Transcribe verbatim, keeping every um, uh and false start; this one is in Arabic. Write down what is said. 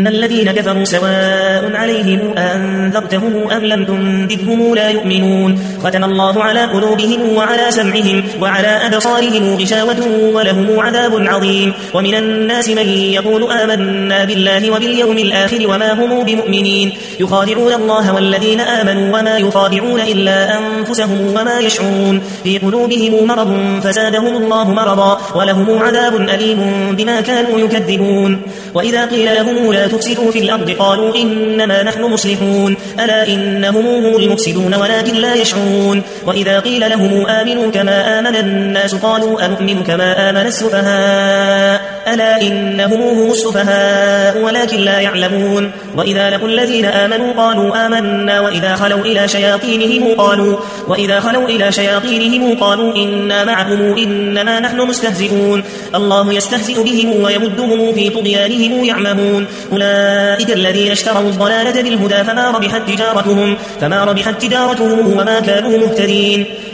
إن الذين كفروا سواء عليهم أنذرتهم أم لم تنذرهم لا يؤمنون ختم الله على قلوبهم وعلى سمعهم وعلى أبصارهم غشاوة ولهم عذاب عظيم ومن الناس من يقول آمنا بالله وباليوم الآخر وما هم بمؤمنين يخادعون الله والذين آمنوا وما يخادعون إلا أنفسهم وما يشعرون في قلوبهم مرض فزادهم الله مرضا ولهم عذاب أليم بما كانوا يكذبون وإذا قيل لهم لا تفسدوا في الأرض قالوا إنما نحن مصلحون ألا إنهم هم المفسدون ولكن لا يشعرون وإذا قيل لهم آمنوا كما آمن الناس قالوا أنؤمن كما آمن السفهاء ألا إنهم هم السفهاء ولكن لا يعلمون وإذا لقوا الذين آمنوا قالوا آمنا وإذا خلوا إلى شياطينهم قالوا وإذا خلوا إلى شياطينهم قالوا إنا معكم إنما نحن مستهزئون الله يستهزئ بهم ويمدهم في طغيانهم يعمهون أولئك الذين اشتروا الضلالة بالهدى فما ربحت تجارتهم فما ربحت تجارتهم وما كانوا مهتدين